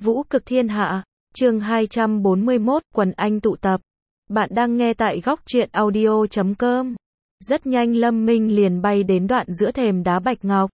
Vũ cực thiên hạ, chương 241, quần anh tụ tập. Bạn đang nghe tại góc truyện audio.com. Rất nhanh Lâm Minh liền bay đến đoạn giữa thềm đá bạch ngọc.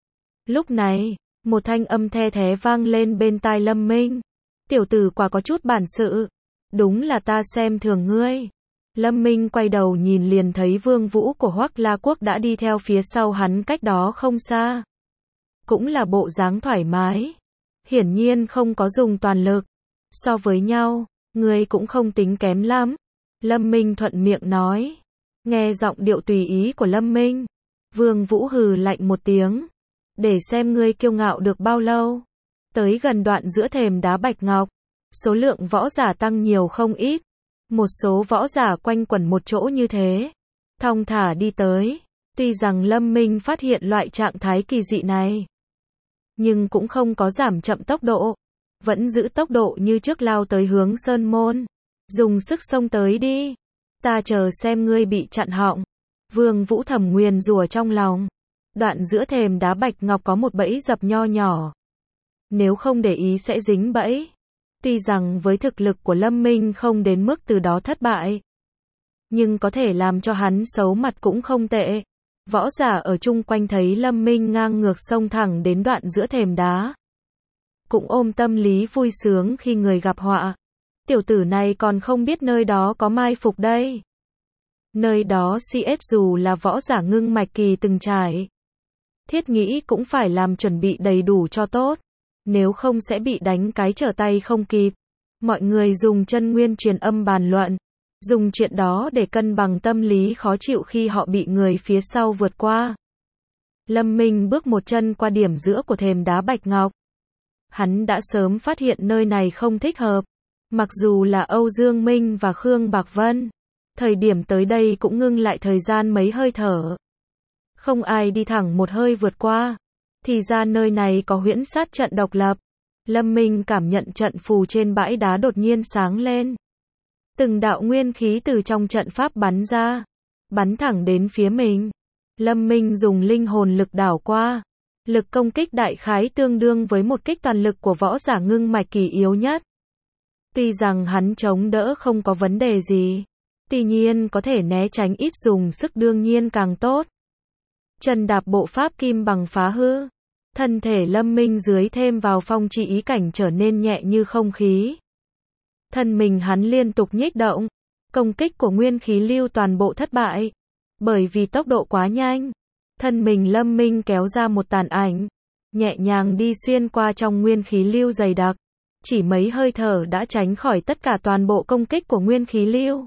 Lúc này, một thanh âm the thé vang lên bên tai Lâm Minh. Tiểu tử quả có chút bản sự. Đúng là ta xem thường ngươi. Lâm Minh quay đầu nhìn liền thấy Vương Vũ của Hoắc La Quốc đã đi theo phía sau hắn cách đó không xa. Cũng là bộ dáng thoải mái. Hiển nhiên không có dùng toàn lực. So với nhau, ngươi cũng không tính kém lắm. Lâm Minh thuận miệng nói. Nghe giọng điệu tùy ý của Lâm Minh, Vương Vũ hừ lạnh một tiếng. Để xem ngươi kiêu ngạo được bao lâu. Tới gần đoạn giữa thềm đá bạch ngọc, số lượng võ giả tăng nhiều không ít. Một số võ giả quanh quẩn một chỗ như thế, thong thả đi tới. Tuy rằng Lâm Minh phát hiện loại trạng thái kỳ dị này, nhưng cũng không có giảm chậm tốc độ, vẫn giữ tốc độ như trước lao tới hướng sơn môn. Dùng sức xông tới đi, ta chờ xem ngươi bị chặn họng. Vương Vũ thầm nguyền rủa trong lòng. Đoạn giữa thềm đá bạch ngọc có một bẫy dập nho nhỏ. Nếu không để ý sẽ dính bẫy. Tuy rằng với thực lực của Lâm Minh không đến mức từ đó thất bại, nhưng có thể làm cho hắn xấu mặt cũng không tệ. Võ giả ở chung quanh thấy Lâm Minh ngang ngược xông thẳng đến đoạn giữa thềm đá, cũng ôm tâm lý vui sướng khi người gặp họa. Tiểu tử này còn không biết nơi đó có mai phục đây. Nơi đó CS dù là võ giả ngưng mạch kỳ từng trải, thiết nghĩ cũng phải làm chuẩn bị đầy đủ cho tốt. Nếu không sẽ bị đánh cái trở tay không kịp. Mọi người dùng chân nguyên truyền âm bàn luận, dùng chuyện đó để cân bằng tâm lý khó chịu khi họ bị người phía sau vượt qua. Lâm Minh bước một chân qua điểm giữa của thềm đá bạch ngọc. Hắn đã sớm phát hiện nơi này không thích hợp. Mặc dù là Âu Dương Minh và Khương Bạc Vân, thời điểm tới đây cũng ngưng lại thời gian mấy hơi thở. Không ai đi thẳng một hơi vượt qua. Thì ra nơi này có huyễn sát trận độc lập. Lâm Minh cảm nhận trận phù trên bãi đá đột nhiên sáng lên. Từng đạo nguyên khí từ trong trận pháp bắn ra, bắn thẳng đến phía mình. Lâm Minh dùng linh hồn lực đảo qua. Lực công kích đại khái tương đương với một kích toàn lực của võ giả ngưng mạch kỳ yếu nhất. Tuy rằng hắn chống đỡ không có vấn đề gì, tuy nhiên có thể né tránh ít dùng sức đương nhiên càng tốt. Chân đạp bộ pháp kim bằng phá hư. Thân thể Lâm Minh dưới thêm vào phong chi ý cảnh trở nên nhẹ như không khí. Thân mình hắn liên tục nhích động. Công kích của nguyên khí lưu toàn bộ thất bại. Bởi vì tốc độ quá nhanh, thân mình Lâm Minh kéo ra một tàn ảnh, nhẹ nhàng đi xuyên qua trong nguyên khí lưu dày đặc. Chỉ mấy hơi thở đã tránh khỏi tất cả toàn bộ công kích của nguyên khí lưu.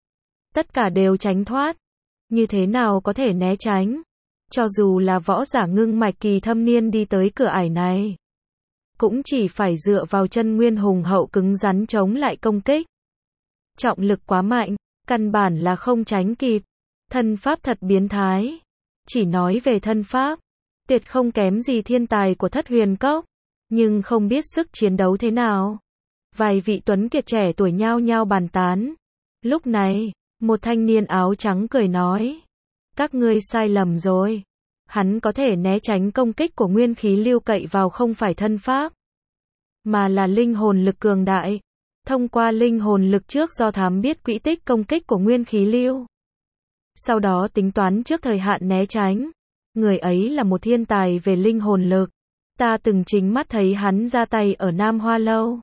Tất cả đều tránh thoát. Như thế nào có thể né tránh? Cho dù là võ giả ngưng mạch kỳ thâm niên đi tới cửa ải này, cũng chỉ phải dựa vào chân nguyên hùng hậu cứng rắn chống lại công kích. Trọng lực quá mạnh, căn bản là không tránh kịp. Thân pháp thật biến thái. Chỉ nói về thân pháp, tuyệt không kém gì thiên tài của Thất Huyền Cốc, nhưng không biết sức chiến đấu thế nào. Vài vị tuấn kiệt trẻ tuổi nhao nhao bàn tán. Lúc này, một thanh niên áo trắng cười nói. Các ngươi sai lầm rồi. Hắn có thể né tránh công kích của nguyên khí lưu cậy vào không phải thân pháp, mà là linh hồn lực cường đại. Thông qua linh hồn lực trước do thám biết quỹ tích công kích của nguyên khí lưu, sau đó tính toán trước thời hạn né tránh. Người ấy là một thiên tài về linh hồn lực. Ta từng chính mắt thấy hắn ra tay ở Nam Hoa Lâu.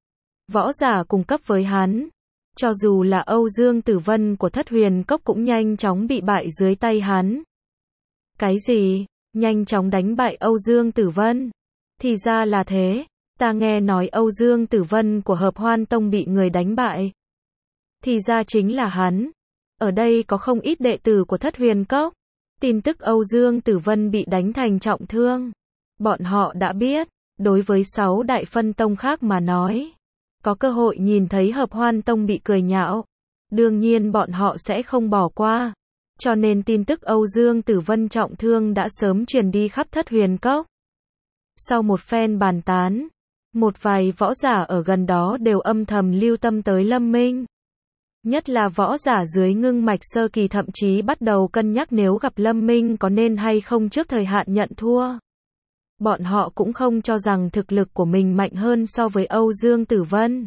Võ giả cùng cấp với hắn, cho dù là Âu Dương Tử Vân của Thất Huyền Cốc cũng nhanh chóng bị bại dưới tay hắn. Cái gì? Nhanh chóng đánh bại Âu Dương Tử Vân? Thì ra là thế. Ta nghe nói Âu Dương Tử Vân của Hợp Hoan Tông bị người đánh bại. Thì ra chính là hắn. Ở đây có không ít đệ tử của Thất Huyền Cốc. Tin tức Âu Dương Tử Vân bị đánh thành trọng thương, bọn họ đã biết. Đối với 6 đại phân tông khác mà nói, có cơ hội nhìn thấy Hợp Hoan Tông bị cười nhạo, đương nhiên bọn họ sẽ không bỏ qua. Cho nên tin tức Âu Dương Tử Vân trọng thương đã sớm truyền đi khắp Thất Huyền Cốc. Sau một phen bàn tán, một vài võ giả ở gần đó đều âm thầm lưu tâm tới Lâm Minh. Nhất là võ giả dưới ngưng mạch sơ kỳ thậm chí bắt đầu cân nhắc nếu gặp Lâm Minh có nên hay không trước thời hạn nhận thua. Bọn họ cũng không cho rằng thực lực của mình mạnh hơn so với Âu Dương Tử Vân.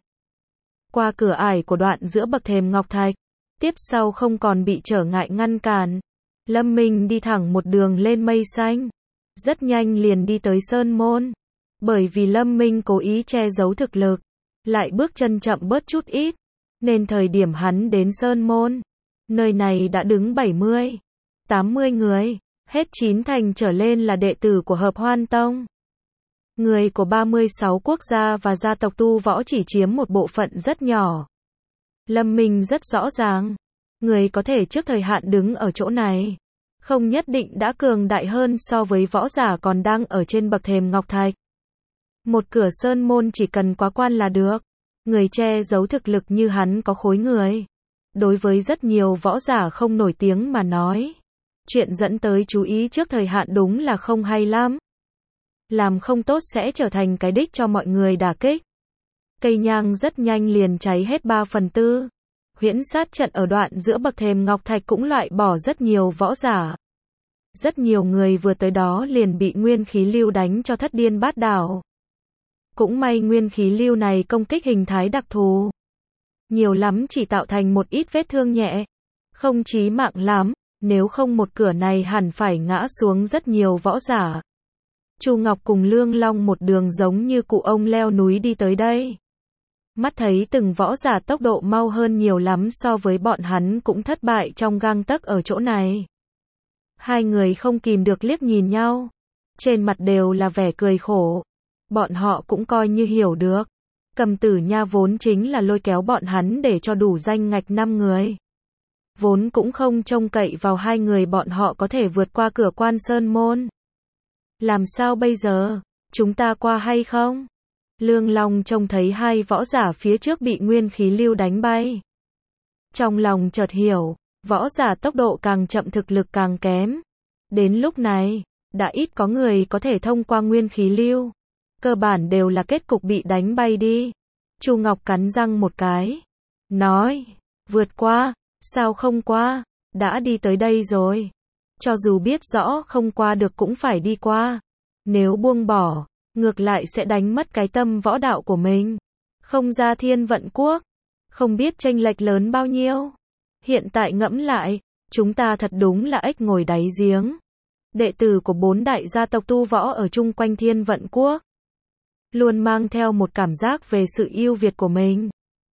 Qua cửa ải của đoạn giữa bậc thềm ngọc thạch, tiếp sau không còn bị trở ngại ngăn cản. Lâm Minh đi thẳng một đường lên mây xanh. Rất nhanh liền đi tới Sơn Môn. Bởi vì Lâm Minh cố ý che giấu thực lực, lại bước chân chậm bớt chút ít, nên thời điểm hắn đến Sơn Môn, nơi này đã đứng 70, 80 người, hết 9 thành trở lên là đệ tử của Hợp Hoan Tông. Người của 36 quốc gia và gia tộc tu võ chỉ chiếm một bộ phận rất nhỏ. Lâm Minh rất rõ ràng, người có thể trước thời hạn đứng ở chỗ này, không nhất định đã cường đại hơn so với võ giả còn đang ở trên bậc thềm ngọc thạch. Một cửa Sơn Môn chỉ cần quá quan là được. Người che giấu thực lực như hắn có khối người. Đối với rất nhiều võ giả không nổi tiếng mà nói, chuyện dẫn tới chú ý trước thời hạn đúng là không hay lắm. Làm không tốt sẽ trở thành cái đích cho mọi người đả kích. Cây nhang rất nhanh liền cháy hết 3/4. Huyễn sát trận ở đoạn giữa bậc thềm ngọc thạch cũng loại bỏ rất nhiều võ giả. Rất nhiều người vừa tới đó liền bị nguyên khí lưu đánh cho thất điên bát đảo. Cũng may nguyên khí lưu này công kích hình thái đặc thù. Nhiều lắm chỉ tạo thành một ít vết thương nhẹ. Không chí mạng lắm, nếu không một cửa này hẳn phải ngã xuống rất nhiều võ giả. Chu Ngọc cùng Lương Long một đường giống như cụ ông leo núi đi tới đây. Mắt thấy từng võ giả tốc độ mau hơn nhiều lắm so với bọn hắn cũng thất bại trong gang tấc ở chỗ này. Hai người không kìm được liếc nhìn nhau. Trên mặt đều là vẻ cười khổ. Bọn họ cũng coi như hiểu được. Cầm Tử Nha vốn chính là lôi kéo bọn hắn để cho đủ danh ngạch 5 người. Vốn cũng không trông cậy vào hai người bọn họ có thể vượt qua cửa quan Sơn Môn. Làm sao bây giờ? Chúng ta qua hay không? Lương Long trông thấy hai võ giả phía trước bị nguyên khí lưu đánh bay. Trong lòng chợt hiểu, võ giả tốc độ càng chậm thực lực càng kém. Đến lúc này, đã ít có người có thể thông qua nguyên khí lưu. Cơ bản đều là kết cục bị đánh bay đi. Chu Ngọc cắn răng một cái. Nói, vượt qua, sao không qua, đã đi tới đây rồi. Cho dù biết rõ không qua được cũng phải đi qua. Nếu buông bỏ, ngược lại sẽ đánh mất cái tâm võ đạo của mình. Không ra Thiên Vận Quốc, không biết chênh lệch lớn bao nhiêu. Hiện tại ngẫm lại, chúng ta thật đúng là ếch ngồi đáy giếng. Đệ tử của 4 đại gia tộc tu võ ở chung quanh Thiên Vận Quốc luôn mang theo một cảm giác về sự ưu việt của mình.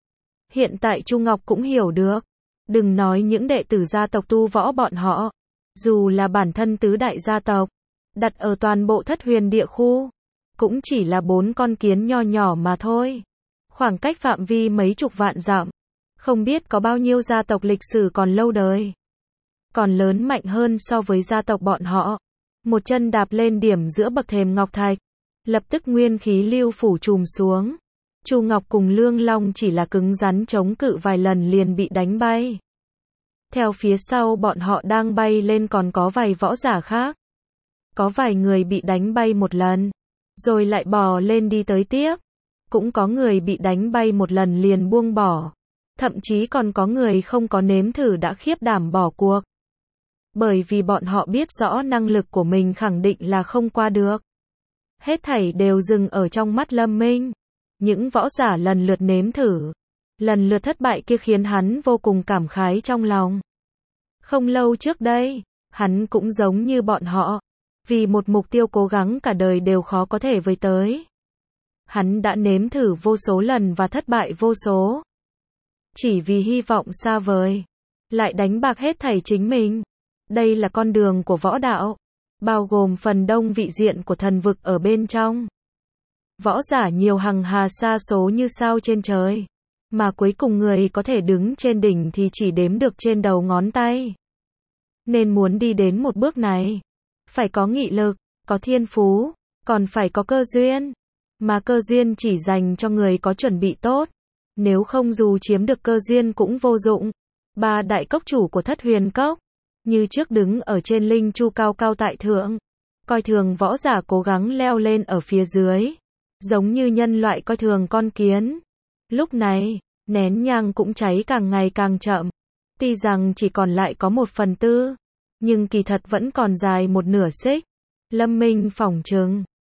Hiện tại Chu Ngọc cũng hiểu được. Đừng nói những đệ tử gia tộc tu võ bọn họ. Dù là bản thân tứ đại gia tộc, đặt ở toàn bộ Thất Huyền địa khu, cũng chỉ là 4 con kiến nho nhỏ mà thôi. Khoảng cách phạm vi mấy chục vạn dặm. Không biết có bao nhiêu gia tộc lịch sử còn lâu đời. Còn lớn mạnh hơn so với gia tộc bọn họ. Một chân đạp lên điểm giữa bậc thềm ngọc thạch. Lập tức nguyên khí lưu phủ trùm xuống. Chu Ngọc cùng Lương Long chỉ là cứng rắn chống cự vài lần liền bị đánh bay. Theo phía sau bọn họ đang bay lên còn có vài võ giả khác. Có vài người bị đánh bay một lần, rồi lại bò lên đi tới tiếp. Cũng có người bị đánh bay một lần liền buông bỏ. Thậm chí còn có người không có nếm thử đã khiếp đảm bỏ cuộc. Bởi vì bọn họ biết rõ năng lực của mình khẳng định là không qua được. Hết thảy đều dừng ở trong mắt Lâm Minh. Những võ giả lần lượt nếm thử, lần lượt thất bại kia khiến hắn vô cùng cảm khái trong lòng. Không lâu trước đây, hắn cũng giống như bọn họ, vì một mục tiêu cố gắng cả đời đều khó có thể với tới. Hắn đã nếm thử vô số lần và thất bại vô số. Chỉ vì hy vọng xa vời, lại đánh bạc hết thảy chính mình. Đây là con đường của võ đạo, bao gồm phần đông vị diện của thần vực ở bên trong. Võ giả nhiều hằng hà sa số như sao trên trời, mà cuối cùng người có thể đứng trên đỉnh thì chỉ đếm được trên đầu ngón tay. Nên muốn đi đến một bước này, phải có nghị lực, có thiên phú, còn phải có cơ duyên. Mà cơ duyên chỉ dành cho người có chuẩn bị tốt. Nếu không dù chiếm được cơ duyên cũng vô dụng. 3 đại cốc chủ của Thất Huyền Cốc, như trước đứng ở trên linh chu cao cao tại thượng, coi thường võ giả cố gắng leo lên ở phía dưới. Giống như nhân loại coi thường con kiến. Lúc này, nén nhang cũng cháy càng ngày càng chậm. Tuy rằng chỉ còn lại có 1/4, nhưng kỳ thật vẫn còn dài 1/2 xích. Lâm Minh phỏng chừng,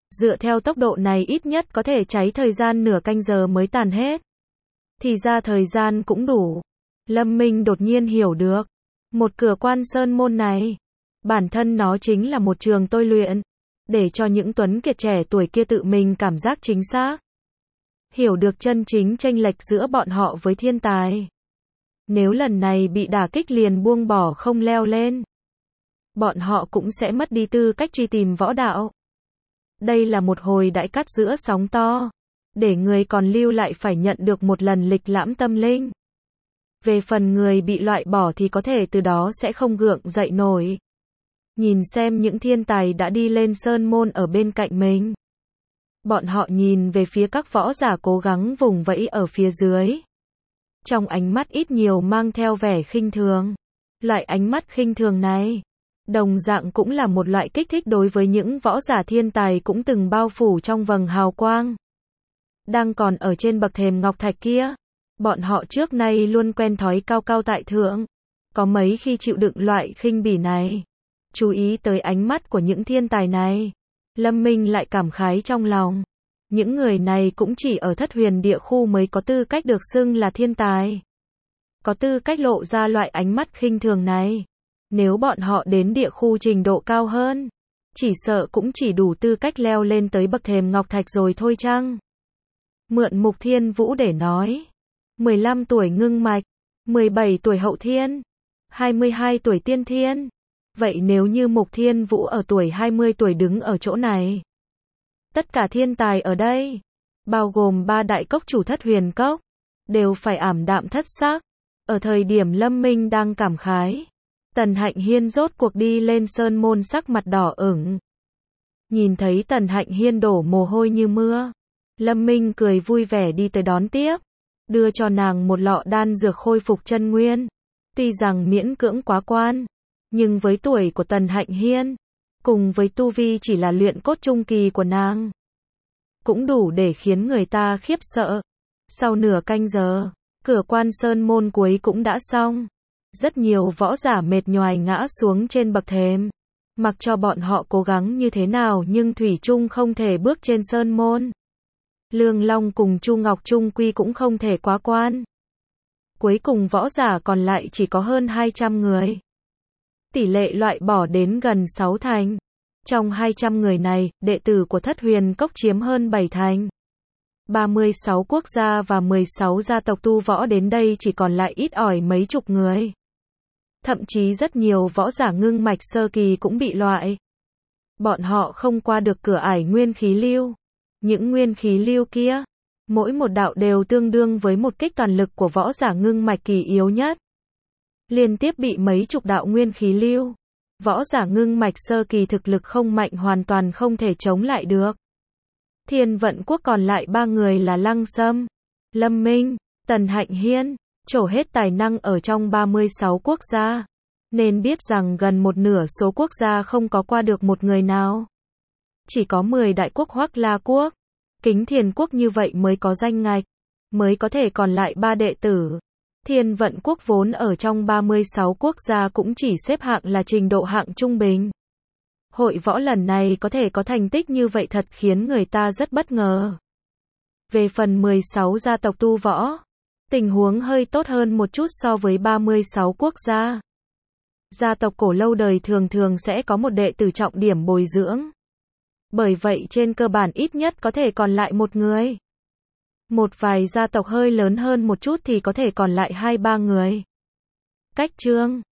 Dựa theo tốc độ này ít nhất có thể cháy thời gian nửa canh giờ mới tàn hết. Thì ra thời gian cũng đủ. Lâm Minh đột nhiên hiểu được. Một cửa quan sơn môn này, bản thân nó chính là một trường tôi luyện. Để cho những tuấn kiệt trẻ tuổi kia tự mình cảm giác chính xác. Hiểu được chân chính chênh lệch giữa bọn họ với thiên tài. Nếu lần này bị đả kích liền buông bỏ không leo lên, bọn họ cũng sẽ mất đi tư cách truy tìm võ đạo. Đây là một hồi đại cắt giữa sóng to. Để người còn lưu lại phải nhận được một lần lịch lãm tâm linh. Về phần người bị loại bỏ thì có thể từ đó sẽ không gượng dậy nổi. Nhìn xem những thiên tài đã đi lên sơn môn ở bên cạnh mình. Bọn họ nhìn về phía các võ giả cố gắng vùng vẫy ở phía dưới. Trong ánh mắt ít nhiều mang theo vẻ khinh thường. Loại ánh mắt khinh thường này, đồng dạng cũng là một loại kích thích đối với những võ giả thiên tài cũng từng bao phủ trong vầng hào quang. Đang còn ở trên bậc thềm ngọc thạch kia, bọn họ trước nay luôn quen thói cao cao tại thượng. Có mấy khi chịu đựng loại khinh bỉ này. Chú ý tới ánh mắt của những thiên tài này, Lâm Minh lại cảm khái trong lòng. Những người này cũng chỉ ở Thất Huyền địa khu mới có tư cách được xưng là thiên tài. Có tư cách lộ ra loại ánh mắt khinh thường này. Nếu bọn họ đến địa khu trình độ cao hơn, chỉ sợ cũng chỉ đủ tư cách leo lên tới bậc thềm ngọc thạch rồi thôi chăng? Mượn Mục Thiên Vũ để nói. 15 tuổi ngưng mạch, 17 tuổi hậu thiên, 22 tuổi tiên thiên. Vậy nếu như Mục Thiên Vũ ở tuổi 20 tuổi đứng ở chỗ này, tất cả thiên tài ở đây, bao gồm 3 đại cốc chủ Thất Huyền cốc, đều phải ảm đạm thất sắc. Ở thời điểm Lâm Minh đang cảm khái, Tần Hạnh Hiên rốt cuộc đi lên sơn môn sắc mặt đỏ ửng. Nhìn thấy Tần Hạnh Hiên đổ mồ hôi như mưa, Lâm Minh cười vui vẻ đi tới đón tiếp, đưa cho nàng một lọ đan dược khôi phục chân nguyên. Tuy rằng miễn cưỡng quá quan, nhưng với tuổi của Tần Hạnh Hiên, cùng với tu vi chỉ là luyện cốt trung kỳ của nàng, cũng đủ để khiến người ta khiếp sợ. Sau nửa canh giờ, cửa quan sơn môn cuối cũng đã xong. Rất nhiều võ giả mệt nhoài ngã xuống trên bậc thềm. Mặc cho bọn họ cố gắng như thế nào nhưng thủy chung không thể bước trên sơn môn. Lương Long cùng Chu Ngọc Trung Quy cũng không thể quá quan. Cuối cùng võ giả còn lại chỉ có hơn 200 người. Tỷ lệ loại bỏ đến gần 6 thành. Trong 200 người này, đệ tử của Thất Huyền cốc chiếm hơn 7 thành. 36 quốc gia và 16 gia tộc tu võ đến đây chỉ còn lại ít ỏi mấy chục người. Thậm chí rất nhiều võ giả ngưng mạch sơ kỳ cũng bị loại. Bọn họ không qua được cửa ải nguyên khí lưu. Những nguyên khí lưu kia, mỗi một đạo đều tương đương với một kích toàn lực của võ giả ngưng mạch kỳ yếu nhất. Liên tiếp bị mấy chục đạo nguyên khí lưu. Võ giả ngưng mạch sơ kỳ thực lực không mạnh hoàn toàn không thể chống lại được. Thiên Vận Quốc còn lại 3 người là Lăng Sâm, Lâm Minh, Tần Hạnh Hiên, trổ hết tài năng ở trong 36 quốc gia. Nên biết rằng gần một nửa số quốc gia không có qua được một người nào. Chỉ có 10 đại quốc Hoắc La Quốc, Kính Thiền Quốc như vậy mới có danh ngạch, mới có thể còn lại 3 đệ tử. Thiên Vận Quốc vốn ở trong 36 quốc gia cũng chỉ xếp hạng là trình độ hạng trung bình. Hội võ lần này có thể có thành tích như vậy thật khiến người ta rất bất ngờ. Về phần 16 gia tộc tu võ, tình huống hơi tốt hơn một chút so với 36 quốc gia. Gia tộc cổ lâu đời thường thường sẽ có một đệ tử trọng điểm bồi dưỡng. Bởi vậy trên cơ bản ít nhất có thể còn lại một người. Một vài gia tộc hơi lớn hơn một chút thì có thể còn lại 2-3 người. Cách chương